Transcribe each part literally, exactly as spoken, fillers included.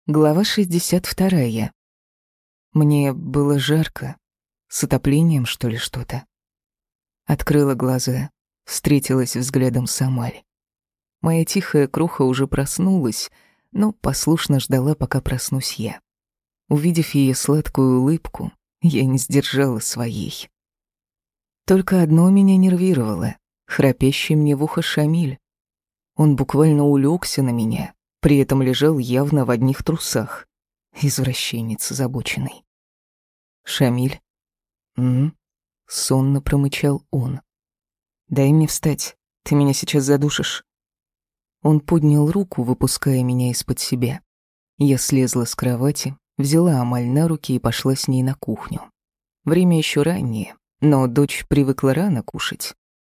Глава шестьдесят вторая. Мне было жарко. С отоплением, что ли, что-то. Открыла глаза, встретилась взглядом с Амаль. Моя тихая круха уже проснулась, но послушно ждала, пока проснусь я. Увидев ее сладкую улыбку, я не сдержала своей. Только одно меня нервировало — храпящий мне в ухо Шамиль. Он буквально улегся на меня, при этом лежал явно в одних трусах. Извращенец озабоченный. «Шамиль?» «М-м?» — сонно промычал он. «Дай мне встать, ты меня сейчас задушишь». Он поднял руку, выпуская меня из-под себя. Я слезла с кровати, взяла Амаль на руки и пошла с ней на кухню. Время еще раннее, но дочь привыкла рано кушать.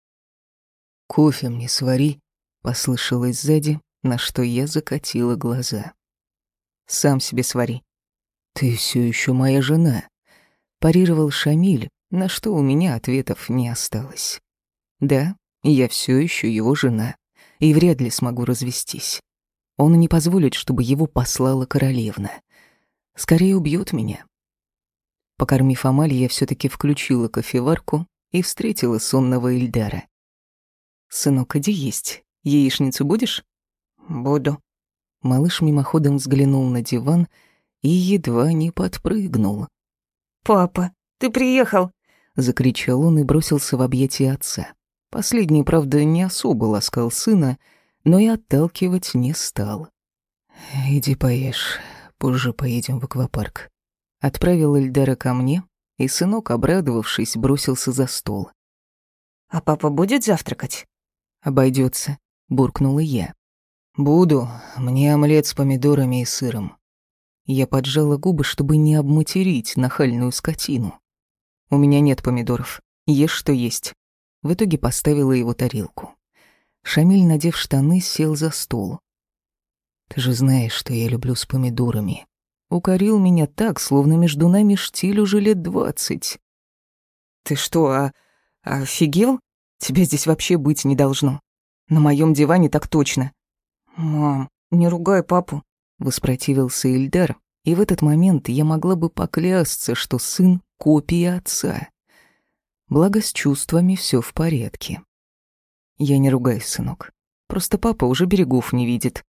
«Кофе мне свари», — послышалось сзади, на что я закатила глаза. «Сам себе свари». «Ты все еще моя жена», — парировал Шамиль, на что у меня ответов не осталось. «Да, я все еще его жена, и вряд ли смогу развестись. Он не позволит, чтобы его послала королевна. Скорее убьет меня». Покормив Амаль, я все таки включила кофеварку и встретила сонного Ильдара. «Сынок, иди есть. Яичницу будешь?» «Буду». Малыш мимоходом взглянул на диван и едва не подпрыгнул. «Папа, ты приехал!» — закричал он и бросился в объятия отца. Последний, правда, не особо ласкал сына, но и отталкивать не стал. «Иди поешь, позже поедем в аквапарк». Отправил Эльдара ко мне, и сынок, обрадовавшись, бросился за стол. «А папа будет завтракать?» «Обойдется», — буркнула я. «Буду. Мне омлет с помидорами и сыром». Я поджала губы, чтобы не обматерить нахальную скотину. «У меня нет помидоров. Ешь, что есть». В итоге поставила его тарелку. Шамиль, надев штаны, сел за стол. «Ты же знаешь, что я люблю с помидорами». Укорил меня так, словно между нами штиль уже лет двадцать. «Ты что, а... офигел? Тебя здесь вообще быть не должно. На моем диване так точно». «Мам, не ругай папу», — воспротивился Ильдар, и в этот момент я могла бы поклясться, что сын — копия отца. Благо с чувствами все в порядке. «Я не ругаюсь, сынок. Просто папа уже берегов не видит».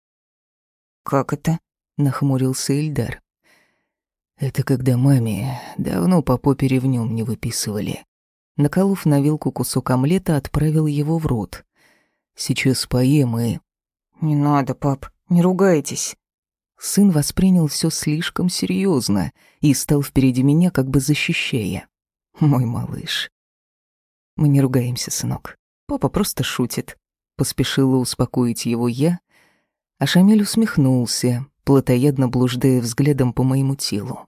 «Как это?» — нахмурился Ильдар. «Это когда маме давно по попе ревнём не выписывали». Наколов на вилку кусок омлета, отправил его в рот. «Сейчас поем и...» «Не надо, пап, не ругайтесь». Сын воспринял все слишком серьезно и стал впереди меня, как бы защищая. Мой малыш. «Мы не ругаемся, сынок. Папа просто шутит». Поспешила успокоить его я, а Шамиль усмехнулся, плотоядно блуждая взглядом по моему телу.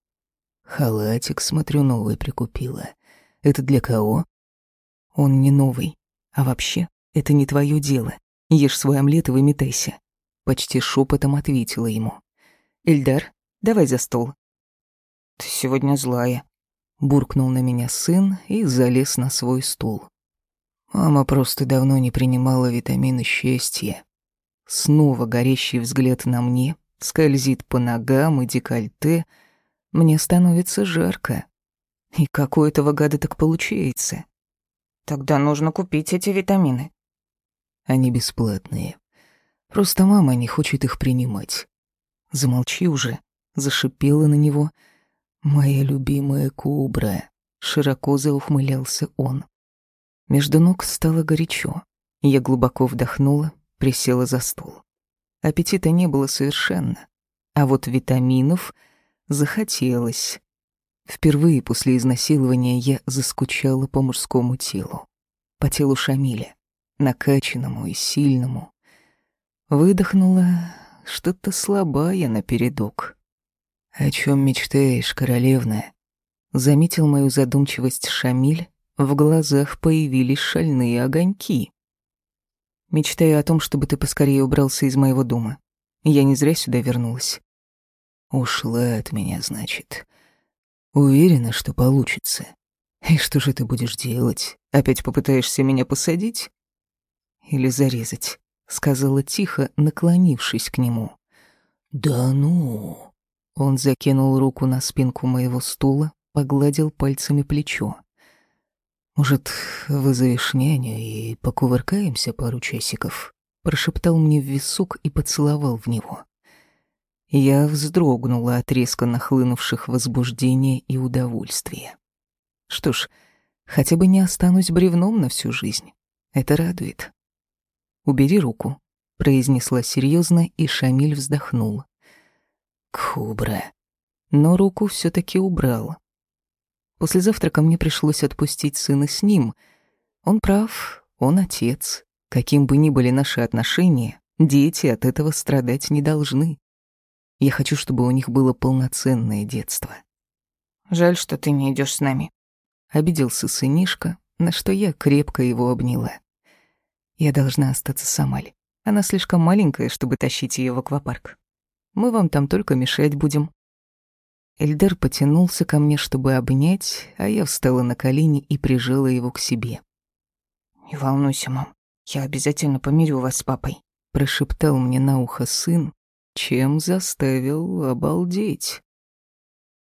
«Халатик, смотрю, новый прикупила. Это для кого?» «Он не новый. А вообще, это не твое дело. Ешь свой омлет и выметайся». Почти шепотом ответила ему. «Эльдар, давай за стол». «Ты сегодня злая», — буркнул на меня сын и залез на свой стул. «Мама просто давно не принимала витамины счастья». Снова горящий взгляд на мне, скользит по ногам и декольте. Мне становится жарко. И как у этого гада так получается? «Тогда нужно купить эти витамины». «Они бесплатные. Просто мама не хочет их принимать». «Замолчи уже», — зашипела на него. «Моя любимая кобра», — широко заухмылялся он. Между ног стало горячо. Я глубоко вдохнула, присела за стол. Аппетита не было совершенно, а вот витаминов захотелось. Впервые после изнасилования я заскучала по мужскому телу, по телу Шамиля, накачанному и сильному. Выдохнула, что-то слабая напередок. «О чем мечтаешь, королевна?» Заметил мою задумчивость Шамиль, в глазах появились шальные огоньки. «Мечтаю о том, чтобы ты поскорее убрался из моего дома. Я не зря сюда вернулась». «Ушла от меня, значит. Уверена, что получится. И что же ты будешь делать? Опять попытаешься меня посадить? Или зарезать?» — сказала тихо, наклонившись к нему. Да ну. Он закинул руку на спинку моего стула, погладил пальцами плечо. Может, вызовешь няню и покувыркаемся пару часиков? Прошептал мне в висок и поцеловал в него. Я вздрогнула от резко нахлынувших возбуждения и удовольствия. Что ж, хотя бы не останусь бревном на всю жизнь. Это радует. «Убери руку», — произнесла серьезно, и Шамиль вздохнул. «Кубра». Но руку все таки убрала. После завтрака мне пришлось отпустить сына с ним. Он прав, он отец. Каким бы ни были наши отношения, дети от этого страдать не должны. Я хочу, чтобы у них было полноценное детство. Жаль, что ты не идешь с нами. Обиделся сынишка, на что я крепко его обняла. Я должна остаться с Амаль. Она слишком маленькая, чтобы тащить ее в аквапарк. Мы вам там только мешать будем. Эльдар потянулся ко мне, чтобы обнять, а я встала на колени и прижала его к себе. «Не волнуйся, мам, я обязательно помирю вас с папой», прошептал мне на ухо сын, чем заставил обалдеть.